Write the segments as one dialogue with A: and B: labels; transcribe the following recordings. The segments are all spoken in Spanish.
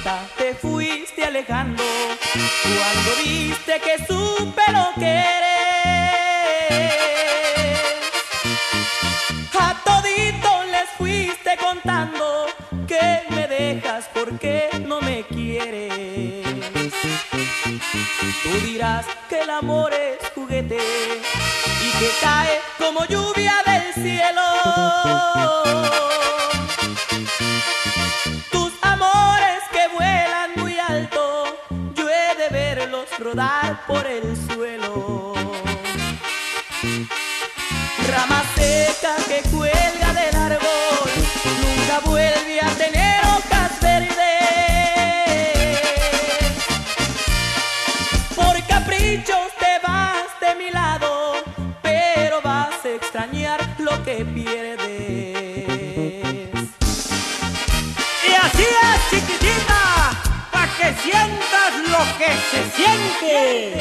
A: seca te fuiste alejando cuando viste que supe lo que eres. A toditos les fuiste contando que me dejas porque no me quieres. Tú dirás que el amor es juguete y que cae como lluvia del cielo. Tus amores que vuelan muy alto, yo he de verlos rodar por el suelo. Rama seca que cuelga del árbol, nunca vuelve a tener hojas verdes. Por caprichos te vas de mi lado, pero vas a extrañar lo que pierdes.
B: Y así es, chiquitita, pa' que sientas lo que se siente.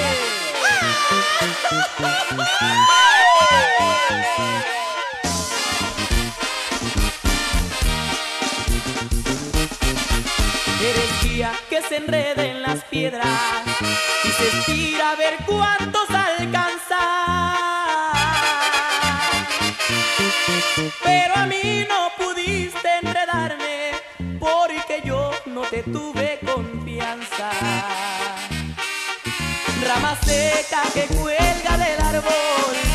A: Eres guía que se enreda en las piedras y se estira a ver cuántos alcanza. Pero a mí no pudiste enredarme porque yo no te tuve confianza. Rama seca que cuelga del árbol,